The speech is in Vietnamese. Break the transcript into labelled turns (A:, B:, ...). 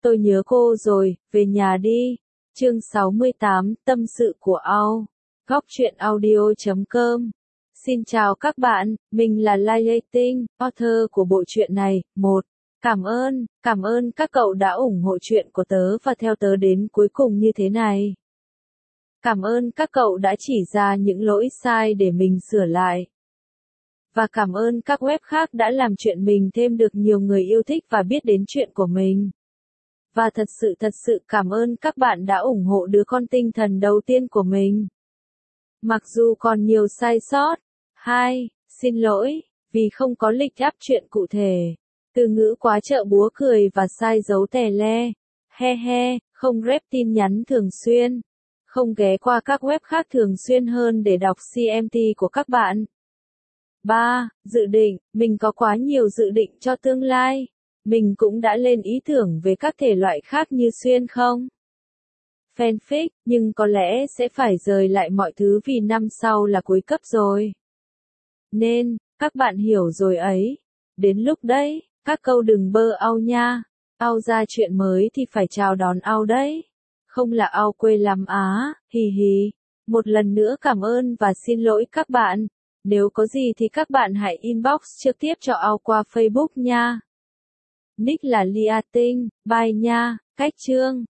A: Tôi nhớ cô rồi, về nhà đi. Chương 68, tâm sự của Ao. Góc truyện audio.com. Xin chào các bạn, mình là Lai Lê Tinh, author của bộ truyện này. Cảm ơn các cậu đã ủng hộ truyện của tớ và theo tớ đến cuối cùng như thế này. Cảm ơn các cậu đã chỉ ra những lỗi sai để mình sửa lại. Và cảm ơn các web khác đã làm chuyện mình thêm được nhiều người yêu thích và biết đến chuyện của mình. Và thật sự cảm ơn các bạn đã ủng hộ đứa con tinh thần đầu tiên của mình. Mặc dù còn nhiều sai sót. Xin lỗi, vì không có lịch up chuyện cụ thể. Từ ngữ quá trợ búa cười và sai dấu tè le. Không rep tin nhắn thường xuyên. Không ghé qua các web khác thường xuyên hơn để đọc CMT của các bạn. 3. Dự định, mình có quá nhiều dự định cho tương lai. Mình cũng đã lên ý tưởng về các thể loại khác như xuyên không? Fanfic, nhưng có lẽ sẽ phải rời lại mọi thứ vì năm sau là cuối cấp rồi. Nên, các bạn hiểu rồi ấy. Đến lúc đấy, các câu đừng bơ Ao nha. Ao ra chuyện mới thì phải chào đón Ao đấy. Không là Ao quê lắm á, hì hì. Một lần nữa cảm ơn và xin lỗi các bạn. Nếu có gì thì các bạn hãy inbox trực tiếp cho Ao qua Facebook nha. Nick là Lia Tinh, bye nha, cách chương.